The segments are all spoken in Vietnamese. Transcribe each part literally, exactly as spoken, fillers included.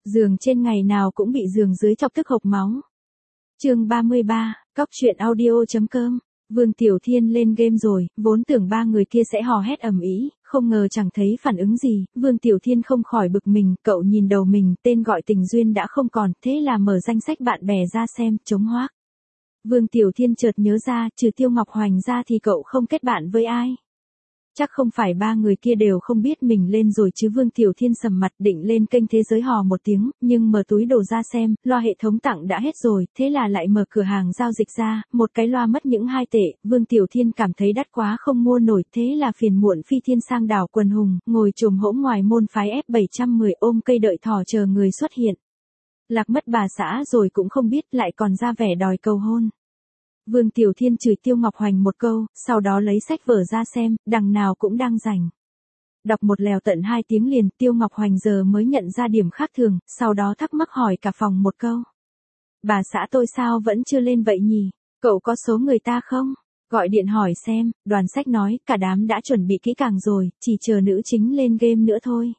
Giường trên ngày nào cũng bị giường dưới chọc tức hộc máu. Chương ba mươi ba, Cóc truyện audio.com. Vương Tiểu Thiên lên game rồi, vốn tưởng ba người kia sẽ hò hét ầm ĩ, không ngờ chẳng thấy phản ứng gì, Vương Tiểu Thiên không khỏi bực mình, cậu nhìn đầu mình, tên gọi Tình Duyên đã không còn, thế là mở danh sách bạn bè ra xem, trống hoác. Vương Tiểu Thiên chợt nhớ ra, trừ Tiêu Ngọc Hoành ra thì cậu không kết bạn với ai. Chắc không phải ba người kia đều không biết mình lên rồi chứ. Vương Tiểu Thiên sầm mặt định lên kênh Thế Giới hò một tiếng, nhưng mở túi đồ ra xem, loa hệ thống tặng đã hết rồi, thế là lại mở cửa hàng giao dịch ra, một cái loa mất những hai tệ, Vương Tiểu Thiên cảm thấy đắt quá không mua nổi, thế là phiền muộn phi thiên sang đảo Quần Hùng, ngồi chồm hỗn ngoài môn phái F bảy trăm mười ôm cây đợi thỏ chờ người xuất hiện. Lạc mất bà xã rồi cũng không biết lại còn ra vẻ đòi cầu hôn. Vương Tiểu Thiên chửi Tiêu Ngọc Hoành một câu, sau đó lấy sách vở ra xem, đằng nào cũng đang rảnh. Đọc một lèo tận hai tiếng liền, Tiêu Ngọc Hoành giờ mới nhận ra điểm khác thường, sau đó thắc mắc hỏi cả phòng một câu. Bà xã tôi sao vẫn chưa lên vậy nhỉ? Cậu có số người ta không? Gọi điện hỏi xem, Đoàn Sách nói, cả đám đã chuẩn bị kỹ càng rồi, chỉ chờ nữ chính lên game nữa thôi.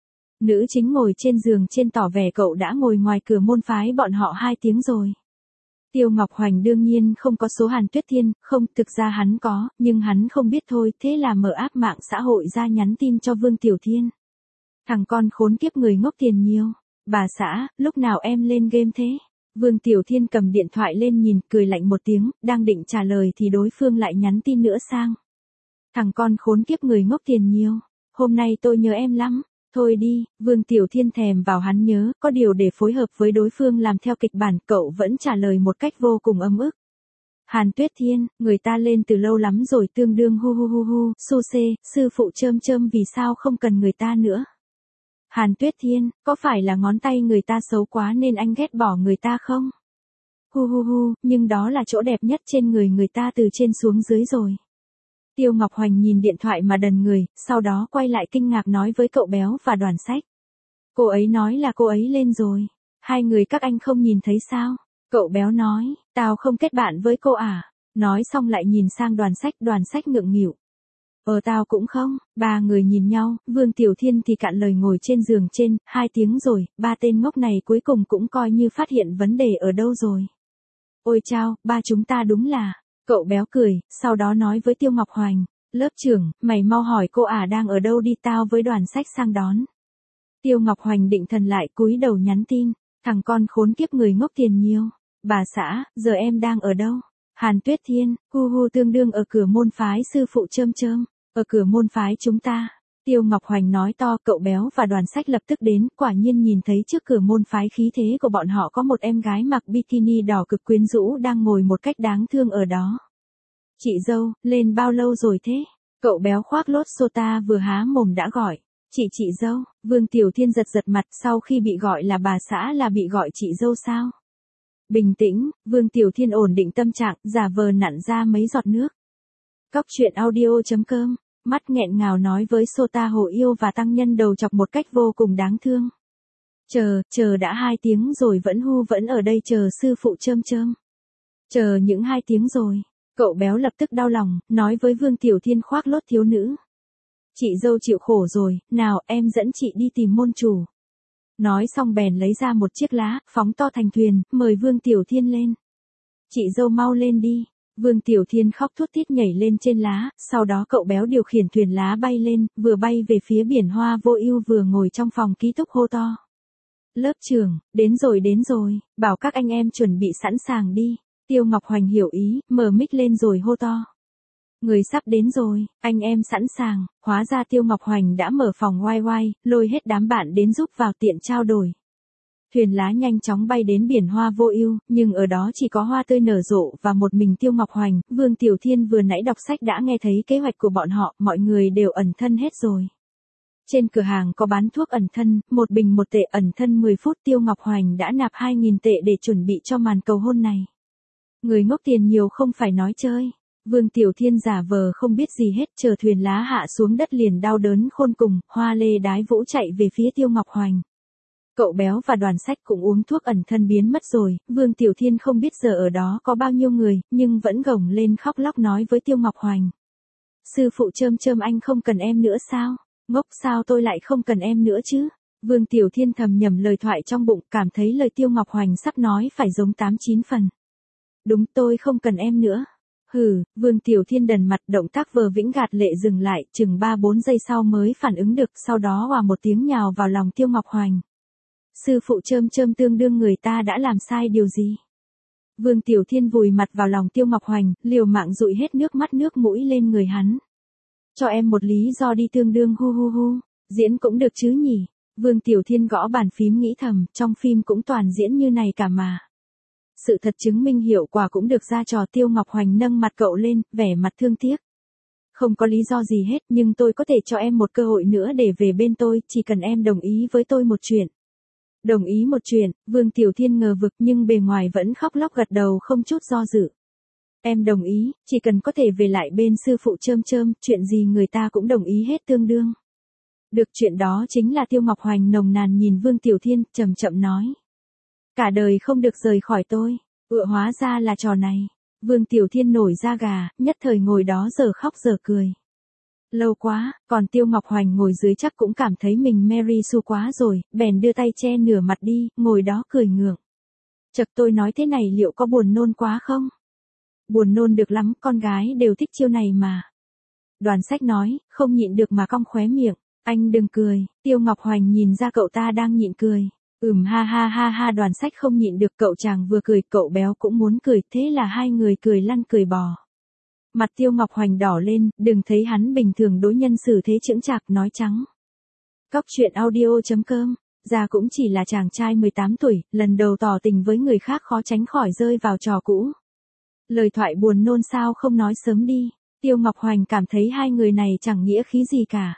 Nữ chính ngồi trên giường trên tỏ vẻ cậu đã ngồi ngoài cửa môn phái bọn họ hai tiếng rồi. Tiêu Ngọc Hoành đương nhiên không có số Hàn Tuyết Thiên, không, thực ra hắn có, nhưng hắn không biết thôi, thế là mở app mạng xã hội ra nhắn tin cho Vương Tiểu Thiên. Thằng con khốn kiếp người ngốc tiền nhiều. Bà xã, lúc nào em lên game thế? Vương Tiểu Thiên cầm điện thoại lên nhìn, cười lạnh một tiếng, đang định trả lời thì đối phương lại nhắn tin nữa sang. Thằng con khốn kiếp người ngốc tiền nhiều, hôm nay tôi nhớ em lắm. Thôi đi, Vương Tiểu Thiên thèm vào hắn nhớ, có điều để phối hợp với đối phương làm theo kịch bản, cậu vẫn trả lời một cách vô cùng ấm ức. Hàn Tuyết Thiên, người ta lên từ lâu lắm rồi, tương đương hu hu hu hu, su xê, sư phụ chơm chơm vì sao không cần người ta nữa. Hàn Tuyết Thiên, có phải là ngón tay người ta xấu quá nên anh ghét bỏ người ta không? Hu hu hu, nhưng đó là chỗ đẹp nhất trên người người ta từ trên xuống dưới rồi. Tiêu Ngọc Hoành nhìn điện thoại mà đần người, sau đó quay lại kinh ngạc nói với cậu béo và Đoàn Sách. Cô ấy nói là cô ấy lên rồi. Hai người các anh không nhìn thấy sao? Cậu béo nói, tao không kết bạn với cô à? Nói xong lại nhìn sang Đoàn Sách, Đoàn Sách ngượng nghịu. Ờ tao cũng không. Ba người nhìn nhau, Vương Tiểu Thiên thì cạn lời ngồi trên giường trên, hai tiếng rồi, ba tên ngốc này cuối cùng cũng coi như phát hiện vấn đề ở đâu rồi. Ôi chao, ba chúng ta đúng là... Cậu béo cười, sau đó nói với Tiêu Ngọc Hoành, lớp trưởng, mày mau hỏi cô ả à đang ở đâu đi, tao với Đoàn Sách sang đón. Tiêu Ngọc Hoành định thần lại cúi đầu nhắn tin, thằng con khốn kiếp người ngốc tiền nhiều. Bà xã, giờ em đang ở đâu? Hàn Tuyết Thiên, hu hu tương đương ở cửa môn phái sư phụ chơm chơm, ở cửa môn phái chúng ta. Tiêu Ngọc Hoành nói to, cậu béo và Đoàn Sách lập tức đến, quả nhiên nhìn thấy trước cửa môn phái khí thế của bọn họ có một em gái mặc bikini đỏ cực quyến rũ đang ngồi một cách đáng thương ở đó. Chị dâu, lên bao lâu rồi thế? Cậu béo khoác lốt sota vừa há mồm đã gọi. Chị chị dâu, Vương Tiểu Thiên giật giật mặt, sau khi bị gọi là bà xã là bị gọi chị dâu sao? Bình tĩnh, Vương Tiểu Thiên ổn định tâm trạng, giả vờ nặn ra mấy giọt nước. Cóc truyện audio.com. Mắt nghẹn ngào nói với Sota Hồ Yêu và tăng nhân đầu chọc một cách vô cùng đáng thương. Chờ, chờ đã hai tiếng rồi vẫn hu vẫn ở đây chờ sư phụ chơm chơm. Chờ những hai tiếng rồi. Cậu béo lập tức đau lòng, nói với Vương Tiểu Thiên khoác lốt thiếu nữ. Chị dâu chịu khổ rồi, nào em dẫn chị đi tìm môn chủ. Nói xong bèn lấy ra một chiếc lá, phóng to thành thuyền, mời Vương Tiểu Thiên lên. Chị dâu mau lên đi. Vương Tiểu Thiên khóc thút thít nhảy lên trên lá, sau đó cậu béo điều khiển thuyền lá bay lên, vừa bay về phía biển hoa vô ưu vừa ngồi trong phòng ký túc hô to. Lớp trưởng, đến rồi đến rồi, bảo các anh em chuẩn bị sẵn sàng đi. Tiêu Ngọc Hoành hiểu ý, mở mic lên rồi hô to. Người sắp đến rồi, anh em sẵn sàng, hóa ra Tiêu Ngọc Hoành đã mở phòng oai oai, lôi hết đám bạn đến giúp vào tiện trao đổi. Thuyền lá nhanh chóng bay đến biển hoa vô ưu, nhưng ở đó chỉ có hoa tươi nở rộ và một mình Tiêu Ngọc Hoành. Vương Tiểu Thiên vừa nãy đọc sách đã nghe thấy kế hoạch của bọn họ, mọi người đều ẩn thân hết rồi. Trên cửa hàng có bán thuốc ẩn thân, một bình một tệ ẩn thân mười phút. Tiêu Ngọc Hoành đã nạp hai nghìn tệ để chuẩn bị cho màn cầu hôn này. Người ngốc tiền nhiều không phải nói chơi. Vương Tiểu Thiên giả vờ không biết gì hết, chờ thuyền lá hạ xuống đất liền đau đớn khôn cùng, hoa lê đái vũ chạy về phía Tiêu Ngọc Hoành. Cậu béo và Đoàn Sách cũng uống thuốc ẩn thân biến mất rồi, Vương Tiểu Thiên không biết giờ ở đó có bao nhiêu người, nhưng vẫn gồng lên khóc lóc nói với Tiêu Ngọc Hoành. Sư phụ chơm chơm anh không cần em nữa sao? Ngốc sao tôi lại không cần em nữa chứ? Vương Tiểu Thiên thầm nhẩm lời thoại trong bụng, cảm thấy lời Tiêu Ngọc Hoành sắp nói phải giống tám chín phần. Đúng, tôi không cần em nữa. Hừ, Vương Tiểu Thiên đần mặt, động tác vờ vĩnh gạt lệ dừng lại, chừng ba bốn giây sau mới phản ứng được, sau đó òa một tiếng nhào vào lòng Tiêu Ngọc Hoành. Sư phụ chơm chơm tương đương người ta đã làm sai điều gì? Vương Tiểu Thiên vùi mặt vào lòng Tiêu Ngọc Hoành, liều mạng dụi hết nước mắt nước mũi lên người hắn. Cho em một lý do đi tương đương hu hu hu, diễn cũng được chứ nhỉ? Vương Tiểu Thiên gõ bàn phím nghĩ thầm, trong phim cũng toàn diễn như này cả mà. Sự thật chứng minh hiệu quả cũng được ra trò. Tiêu Ngọc Hoành nâng mặt cậu lên, vẻ mặt thương tiếc. Không có lý do gì hết, nhưng tôi có thể cho em một cơ hội nữa để về bên tôi, chỉ cần em đồng ý với tôi một chuyện. Đồng ý một chuyện, Vương Tiểu Thiên ngờ vực nhưng bề ngoài vẫn khóc lóc gật đầu không chút do dự. Em đồng ý, chỉ cần có thể về lại bên sư phụ chơm chơm, chuyện gì người ta cũng đồng ý hết tương đương. Được, chuyện đó chính là. Tiêu Ngọc Hoành nồng nàn nhìn Vương Tiểu Thiên, chậm chậm nói. Cả đời không được rời khỏi tôi. Ựa, hóa ra là trò này. Vương Tiểu Thiên nổi da gà, nhất thời ngồi đó giờ khóc giờ cười. Lâu quá, còn Tiêu Ngọc Hoành ngồi dưới chắc cũng cảm thấy mình Mary Sue quá rồi, bèn đưa tay che nửa mặt đi, ngồi đó cười ngượng. Chật, tôi nói thế này liệu có buồn nôn quá không? Buồn nôn được lắm, con gái đều thích chiêu này mà. Đoàn Sách nói, không nhịn được mà cong khóe miệng. Anh đừng cười. Tiêu Ngọc Hoành nhìn ra cậu ta đang nhịn cười. Ừm ha ha ha ha. Đoàn Sách không nhịn được, cậu chàng vừa cười, cậu béo cũng muốn cười, thế là hai người cười lăn cười bò. Mặt Tiêu Ngọc Hoành đỏ lên, đừng thấy hắn bình thường đối nhân xử thế chững chạc, nói trắng. Cóc truyện audio chấm com, già cũng chỉ là chàng trai mười tám tuổi, lần đầu tỏ tình với người khác khó tránh khỏi rơi vào trò cũ. Lời thoại buồn nôn sao không nói sớm đi. Tiêu Ngọc Hoành cảm thấy hai người này chẳng nghĩa khí gì cả.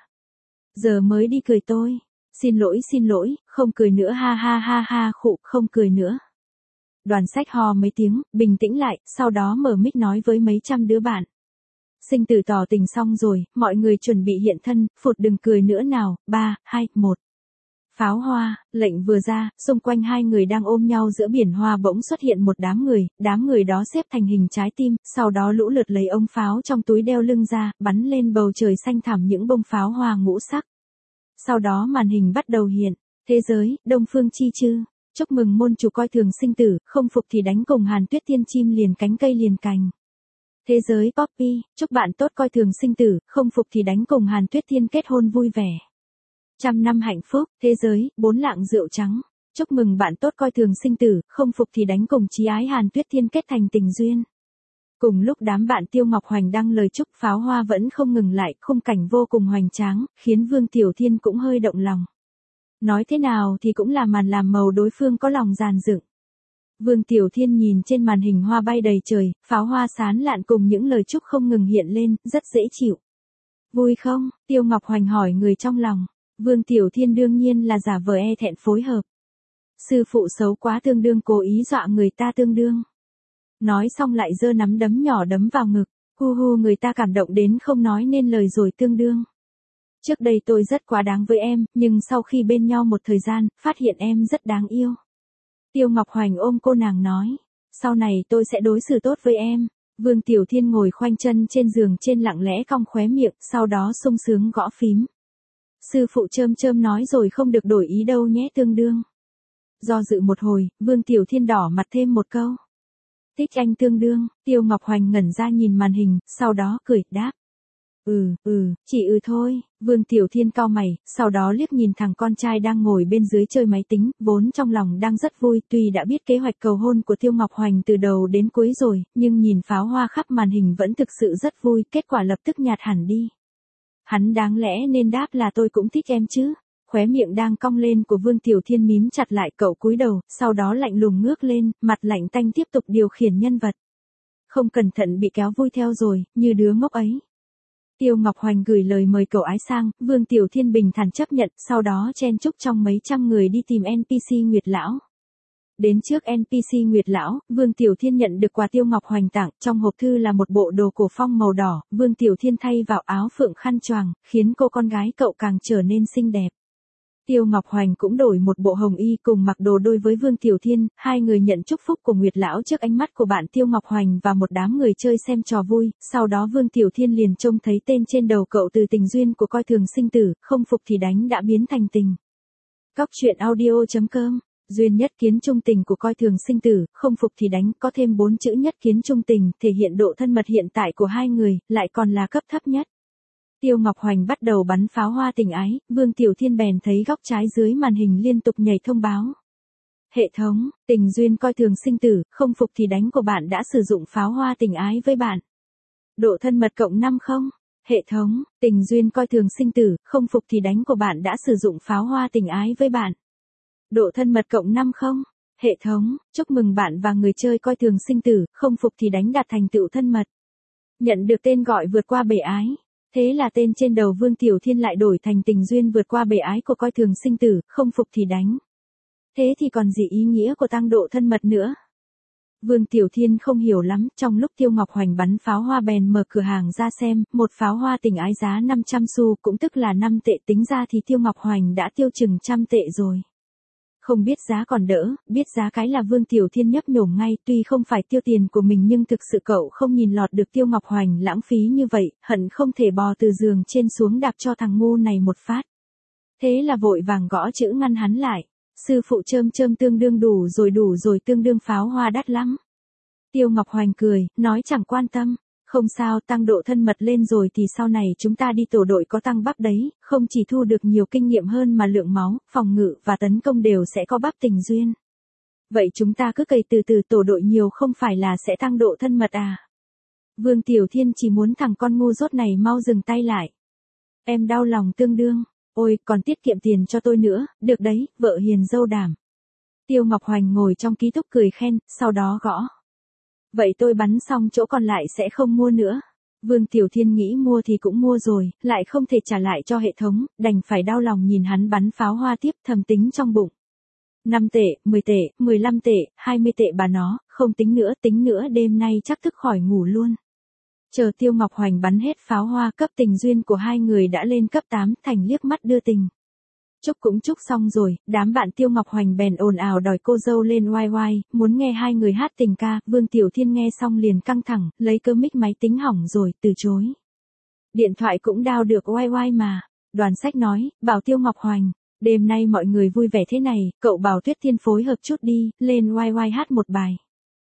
Giờ mới đi cười tôi. Xin lỗi xin lỗi, không cười nữa ha ha ha ha khụ, không cười nữa. Đoàn Sách ho mấy tiếng, bình tĩnh lại, sau đó mở mic nói với mấy trăm đứa bạn. Sinh tử tỏ tình xong rồi, mọi người chuẩn bị hiện thân, phụt đừng cười nữa nào, ba, hai, một. Pháo hoa, lệnh vừa ra, xung quanh hai người đang ôm nhau giữa biển hoa bỗng xuất hiện một đám người, đám người đó xếp thành hình trái tim, sau đó lũ lượt lấy ống pháo trong túi đeo lưng ra, bắn lên bầu trời xanh thẳm những bông pháo hoa ngũ sắc. Sau đó màn hình bắt đầu hiện, thế giới, Đông Phương Chi Chư, chúc mừng môn chủ coi thường sinh tử, không phục thì đánh cùng Hàn Tuyết Tiên chim liền cánh cây liền cành. Thế giới Poppy, chúc bạn tốt coi thường sinh tử, không phục thì đánh cùng Hàn Tuyết Tiên kết hôn vui vẻ. Trăm năm hạnh phúc, thế giới, bốn lạng rượu trắng. Chúc mừng bạn tốt coi thường sinh tử, không phục thì đánh cùng chí ái Hàn Tuyết Thiên kết thành tình duyên. Cùng lúc đám bạn Tiêu Ngọc Hoành đăng lời chúc, pháo hoa vẫn không ngừng lại, khung cảnh vô cùng hoành tráng, khiến Vương Tiểu Thiên cũng hơi động lòng. Nói thế nào thì cũng là màn làm màu đối phương có lòng dàn dựng. Vương Tiểu Thiên nhìn trên màn hình hoa bay đầy trời, pháo hoa sán lạn cùng những lời chúc không ngừng hiện lên, rất dễ chịu. Vui không? Tiêu Ngọc Hoành hỏi người trong lòng. Vương Tiểu Thiên đương nhiên là giả vờ e thẹn phối hợp. Sư phụ xấu quá tương đương cố ý dọa người ta tương đương. Nói xong lại giơ nắm đấm nhỏ đấm vào ngực. Hu hu, người ta cảm động đến không nói nên lời rồi tương đương. Trước đây tôi rất quá đáng với em, nhưng sau khi bên nhau một thời gian, phát hiện em rất đáng yêu. Tiêu Ngọc Hoành ôm cô nàng nói. Sau này tôi sẽ đối xử tốt với em. Vương Tiểu Thiên ngồi khoanh chân trên giường trên lặng lẽ cong khóe miệng, sau đó sung sướng gõ phím. Sư phụ chơm chơm nói rồi không được đổi ý đâu nhé tương đương. Do dự một hồi, Vương Tiểu Thiên đỏ mặt thêm một câu. Thích anh tương đương. Tiêu Ngọc Hoành ngẩn ra nhìn màn hình, sau đó cười, đáp. Ừ, ừ, chỉ ừ thôi. Vương Tiểu Thiên cau mày, sau đó liếc nhìn thằng con trai đang ngồi bên dưới chơi máy tính, vốn trong lòng đang rất vui, tuy đã biết kế hoạch cầu hôn của Tiêu Ngọc Hoành từ đầu đến cuối rồi, nhưng nhìn pháo hoa khắp màn hình vẫn thực sự rất vui, kết quả lập tức nhạt hẳn đi. Hắn đáng lẽ nên đáp là tôi cũng thích em chứ. Khóe miệng đang cong lên của Vương Tiểu Thiên mím chặt lại, cậu cúi đầu, sau đó lạnh lùng ngước lên, mặt lạnh tanh tiếp tục điều khiển nhân vật. Không cẩn thận bị kéo vui theo rồi, như đứa ngốc ấy. Tiêu Ngọc Hoành gửi lời mời cậu ái sang, Vương Tiểu Thiên bình thản chấp nhận, sau đó chen chúc trong mấy trăm người đi tìm en pê xê Nguyệt Lão. Đến trước en pê xê Nguyệt Lão, Vương Tiểu Thiên nhận được quà Tiêu Ngọc Hoành tặng, trong hộp thư là một bộ đồ cổ phong màu đỏ, Vương Tiểu Thiên thay vào áo phượng khăn choàng, khiến cô con gái cậu càng trở nên xinh đẹp. Tiêu Ngọc Hoành cũng đổi một bộ hồng y cùng mặc đồ đôi với Vương Tiểu Thiên, hai người nhận chúc phúc của Nguyệt Lão trước ánh mắt của bạn Tiêu Ngọc Hoành và một đám người chơi xem trò vui, sau đó Vương Tiểu Thiên liền trông thấy tên trên đầu cậu từ tình duyên của coi thường sinh tử, không phục thì đánh đã biến thành tình. Cóc truyện audio chấm com. Duyên nhất kiến trung tình của coi thường sinh tử, không phục thì đánh, có thêm bốn chữ nhất kiến trung tình, thể hiện độ thân mật hiện tại của hai người, lại còn là cấp thấp nhất. Tiêu Ngọc Hoành bắt đầu bắn pháo hoa tình ái, Vương Tiểu Thiên bèn thấy góc trái dưới màn hình liên tục nhảy thông báo. Hệ thống, tình duyên coi thường sinh tử, không phục thì đánh của bạn đã sử dụng pháo hoa tình ái với bạn. Độ thân mật cộng năm không. Hệ thống, tình duyên coi thường sinh tử, không phục thì đánh của bạn đã sử dụng pháo hoa tình ái với bạn. Độ thân mật cộng năm không. Hệ thống, chúc mừng bạn và người chơi coi thường sinh tử, không phục thì đánh đạt thành tựu thân mật. Nhận được tên gọi vượt qua bể ái. Thế là tên trên đầu Vương Tiểu Thiên lại đổi thành tình duyên vượt qua bể ái của coi thường sinh tử, không phục thì đánh. Thế thì còn gì ý nghĩa của tăng độ thân mật nữa? Vương Tiểu Thiên không hiểu lắm, trong lúc Tiêu Ngọc Hoành bắn pháo hoa bèn mở cửa hàng ra xem, một pháo hoa tình ái giá năm trăm xu cũng tức là năm tệ, tính ra thì Tiêu Ngọc Hoành đã tiêu chừng trăm tệ rồi. Không biết giá còn đỡ, biết giá cái là Vương Tiểu Thiên nhấp nhổm ngay, tuy không phải tiêu tiền của mình nhưng thực sự cậu không nhìn lọt được Tiêu Ngọc Hoành lãng phí như vậy, hận không thể bò từ giường trên xuống đạp cho thằng ngu này một phát. Thế là vội vàng gõ chữ ngăn hắn lại. Sư phụ chơm chơm tương đương đủ rồi đủ rồi tương đương pháo hoa đắt lắm. Tiêu Ngọc Hoành cười, nói chẳng quan tâm. Không sao, tăng độ thân mật lên rồi thì sau này chúng ta đi tổ đội có tăng bắp đấy, không chỉ thu được nhiều kinh nghiệm hơn mà lượng máu, phòng ngự và tấn công đều sẽ có bắp tình duyên. Vậy chúng ta cứ cày từ từ, tổ đội nhiều không phải là sẽ tăng độ thân mật à? Vương Tiểu Thiên chỉ muốn thằng con ngu dốt này mau dừng tay lại. Em đau lòng tương đương. Ôi, còn tiết kiệm tiền cho tôi nữa, được đấy, vợ hiền dâu đảm. Tiêu Ngọc Hoành ngồi trong ký túc cười khen, sau đó gõ. Vậy tôi bắn xong chỗ còn lại sẽ không mua nữa. Vương Tiểu Thiên nghĩ mua thì cũng mua rồi, lại không thể trả lại cho hệ thống, đành phải đau lòng nhìn hắn bắn pháo hoa tiếp, thầm tính trong bụng. năm tệ, mười tệ, mười lăm tệ, hai mươi tệ bà nó, không tính nữa, tính nữa đêm nay chắc thức khỏi ngủ luôn. Chờ Tiêu Ngọc Hoành bắn hết pháo hoa, cấp tình duyên của hai người đã lên cấp tám, thành liếc mắt đưa tình. Chúc cũng chúc xong rồi, đám bạn Tiêu Ngọc Hoành bèn ồn ào đòi cô dâu lên oai oai, muốn nghe hai người hát tình ca, Vương Tiểu Thiên nghe xong liền căng thẳng, lấy cơ mic máy tính hỏng rồi, từ chối. Điện thoại cũng đao được oai oai mà. Đoàn Sách nói, bảo Tiêu Ngọc Hoành, đêm nay mọi người vui vẻ thế này, cậu bảo Tuyết Thiên phối hợp chút đi, lên oai oai hát một bài.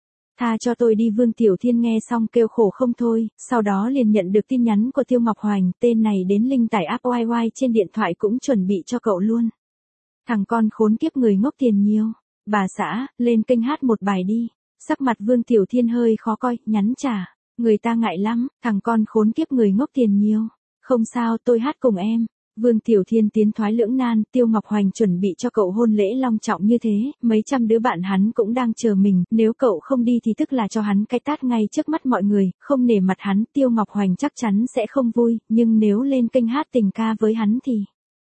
Tha cho tôi đi. Vương Tiểu Thiên nghe xong kêu khổ không thôi, sau đó liền nhận được tin nhắn của Tiêu Ngọc Hoành, tên này đến link tải app oai oai trên điện thoại cũng chuẩn bị cho cậu luôn. Thằng con khốn kiếp người ngốc tiền nhiều. Bà xã, lên kênh hát một bài đi. Sắc mặt Vương Tiểu Thiên hơi khó coi, nhắn trả. Người ta ngại lắm, thằng con khốn kiếp người ngốc tiền nhiều. Không sao, tôi hát cùng em. Vương Tiểu Thiên tiến thoái lưỡng nan, Tiêu Ngọc Hoành chuẩn bị cho cậu hôn lễ long trọng như thế, mấy trăm đứa bạn hắn cũng đang chờ mình, nếu cậu không đi thì tức là cho hắn cái tát ngay trước mắt mọi người, không nể mặt hắn, Tiêu Ngọc Hoành chắc chắn sẽ không vui, nhưng nếu lên kênh hát tình ca với hắn thì...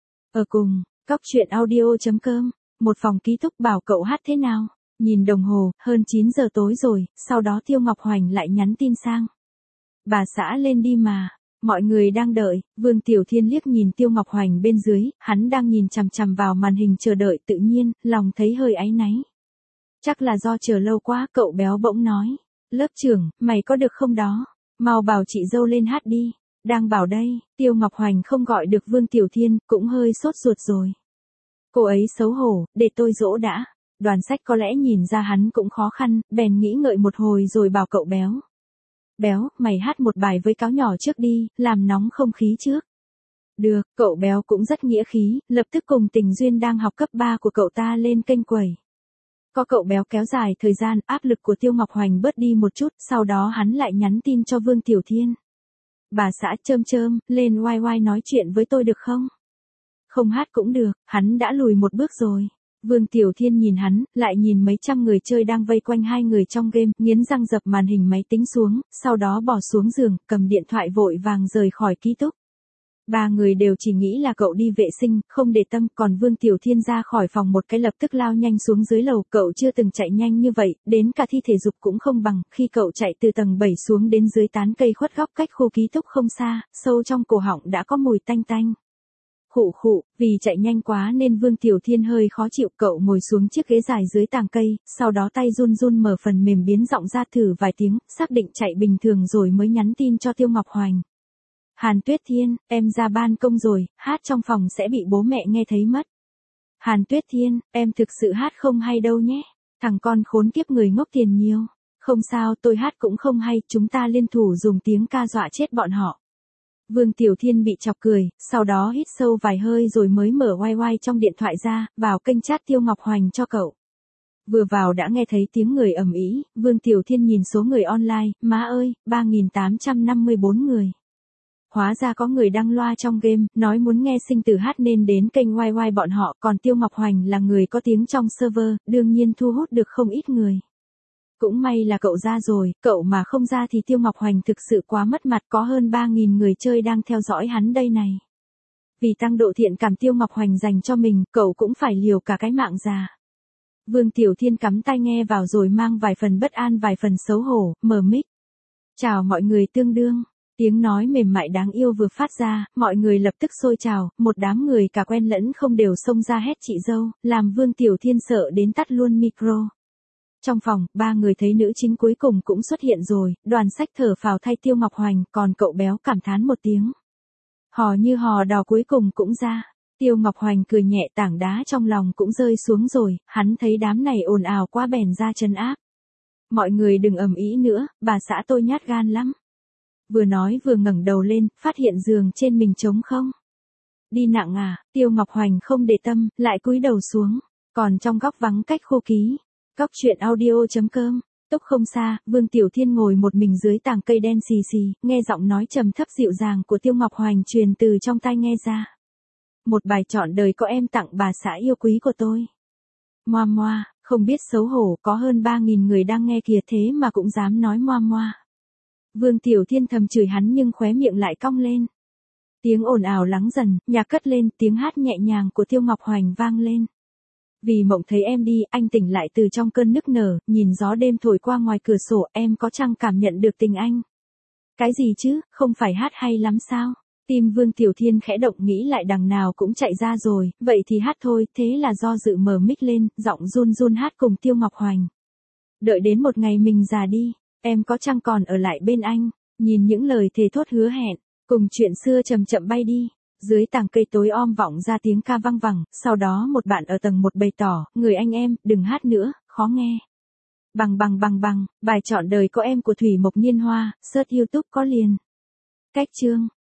Ở cùng, cóc truyện audio chấm com, một phòng ký túc bảo cậu hát thế nào? Nhìn đồng hồ, hơn chín giờ tối rồi, sau đó Tiêu Ngọc Hoành lại nhắn tin sang. Bà xã lên đi mà. Mọi người đang đợi, Vương Tiểu Thiên liếc nhìn Tiêu Ngọc Hoành bên dưới, hắn đang nhìn chằm chằm vào màn hình chờ đợi, tự nhiên, lòng thấy hơi áy náy. Chắc là do chờ lâu quá, cậu béo bỗng nói. Lớp trưởng, mày có được không đó? Mau bảo chị dâu lên hát đi. Đang bảo đây, Tiêu Ngọc Hoành không gọi được Vương Tiểu Thiên, cũng hơi sốt ruột rồi. Cô ấy xấu hổ, để tôi dỗ đã. Đoàn Sách có lẽ nhìn ra hắn cũng khó khăn, bèn nghĩ ngợi một hồi rồi bảo cậu béo. Béo, mày hát một bài với cáo nhỏ trước đi, làm nóng không khí trước. Được, cậu béo cũng rất nghĩa khí, lập tức cùng tình duyên đang học cấp ba của cậu ta lên kênh quẩy. Có cậu béo kéo dài thời gian, áp lực của Tiêu Ngọc Hoành bớt đi một chút, sau đó hắn lại nhắn tin cho Vương Tiểu Thiên. Bà xã chơm chơm, lên oai oai nói chuyện với tôi được không? Không hát cũng được, hắn đã lùi một bước rồi. Vương Tiểu Thiên nhìn hắn, lại nhìn mấy trăm người chơi đang vây quanh hai người trong game, nghiến răng dập màn hình máy tính xuống, sau đó bỏ xuống giường, cầm điện thoại vội vàng rời khỏi ký túc. Ba người đều chỉ nghĩ là cậu đi vệ sinh, không để tâm, còn Vương Tiểu Thiên ra khỏi phòng một cái lập tức lao nhanh xuống dưới lầu, cậu chưa từng chạy nhanh như vậy, đến cả thi thể dục cũng không bằng, khi cậu chạy từ tầng bảy xuống đến dưới tán cây khuất góc cách khu ký túc không xa, sâu trong cổ họng đã có mùi tanh tanh. Khụ khụ, vì chạy nhanh quá nên Vương Tiểu Thiên hơi khó chịu, cậu ngồi xuống chiếc ghế dài dưới tàng cây, sau đó tay run run mở phần mềm biến giọng ra thử vài tiếng, xác định chạy bình thường rồi mới nhắn tin cho Tiêu Ngọc Hoành. Hàn Tuyết Thiên, em ra ban công rồi, hát trong phòng sẽ bị bố mẹ nghe thấy mất. Hàn Tuyết Thiên, em thực sự hát không hay đâu nhé. Thằng con khốn kiếp người ngốc tiền nhiều. Không sao, tôi hát cũng không hay, chúng ta liên thủ dùng tiếng ca dọa chết bọn họ. Vương Tiểu Thiên bị chọc cười, sau đó hít sâu vài hơi rồi mới mở oai oai trong điện thoại ra, vào kênh chat Tiêu Ngọc Hoành cho cậu. Vừa vào đã nghe thấy tiếng người ầm ĩ, Vương Tiểu Thiên nhìn số người online, má ơi, ba nghìn tám trăm năm mươi bốn người. Hóa ra có người đăng loa trong game, nói muốn nghe Sinh Tử hát nên đến kênh oai oai bọn họ, còn Tiêu Ngọc Hoành là người có tiếng trong server, đương nhiên thu hút được không ít người. Cũng may là cậu ra rồi, cậu mà không ra thì Tiêu Ngọc Hoành thực sự quá mất mặt, có hơn ba nghìn người chơi đang theo dõi hắn đây này. Vì tăng độ thiện cảm Tiêu Ngọc Hoành dành cho mình, cậu cũng phải liều cả cái mạng già. Vương Tiểu Thiên cắm tai nghe vào rồi mang vài phần bất an vài phần xấu hổ, mở mic. Chào mọi người tương đương. Tiếng nói mềm mại đáng yêu vừa phát ra, mọi người lập tức xôi trào, một đám người cả quen lẫn không đều xông ra hét chị dâu, làm Vương Tiểu Thiên sợ đến tắt luôn micro. Trong phòng, ba người thấy nữ chính cuối cùng cũng xuất hiện rồi, Đoàn Sách thở phào thay Tiêu Ngọc Hoành, còn cậu béo cảm thán một tiếng. Hò như hò đò cuối cùng cũng ra. Tiêu Ngọc Hoành cười nhẹ, tảng đá trong lòng cũng rơi xuống rồi, hắn thấy đám này ồn ào quá bèn ra trấn áp. Mọi người đừng ầm ĩ nữa, bà xã tôi nhát gan lắm. Vừa nói vừa ngẩng đầu lên, phát hiện giường trên mình trống không. Đi nặng à, Tiêu Ngọc Hoành không để tâm, lại cúi đầu xuống, còn trong góc vắng cách khô ký. Cóc truyện audio chấm com. Túc không xa, Vương Tiểu Thiên ngồi một mình dưới tàng cây đen xì xì, nghe giọng nói trầm thấp dịu dàng của Tiêu Ngọc Hoành truyền từ trong tai nghe ra. Một bài trọn đời có em tặng bà xã yêu quý của tôi. Moa moa, không biết xấu hổ, có hơn ba nghìn người đang nghe kìa thế mà cũng dám nói moa moa. Vương Tiểu Thiên thầm chửi hắn nhưng khóe miệng lại cong lên. Tiếng ồn ào lắng dần, nhạc cất lên, tiếng hát nhẹ nhàng của Tiêu Ngọc Hoành vang lên. Vì mộng thấy em đi, anh tỉnh lại từ trong cơn nức nở, nhìn gió đêm thổi qua ngoài cửa sổ, em có chăng cảm nhận được tình anh? Cái gì chứ, không phải hát hay lắm sao? Tim Vương Tiểu Thiên khẽ động, nghĩ lại đằng nào cũng chạy ra rồi, vậy thì hát thôi, thế là do dự mở mic lên, giọng run run hát cùng Tiêu Ngọc Hoành. Đợi đến một ngày mình già đi, em có chăng còn ở lại bên anh, nhìn những lời thề thốt hứa hẹn, cùng chuyện xưa chậm chậm bay đi. Dưới tàng cây tối om vọng ra tiếng ca văng vẳng, sau đó một bạn ở tầng một bày tỏ, người anh em, đừng hát nữa, khó nghe. Bằng bằng bằng bằng, bài trọn đời có em của Thủy Mộc Nhiên Hoa, search YouTube có liền. Cách chương.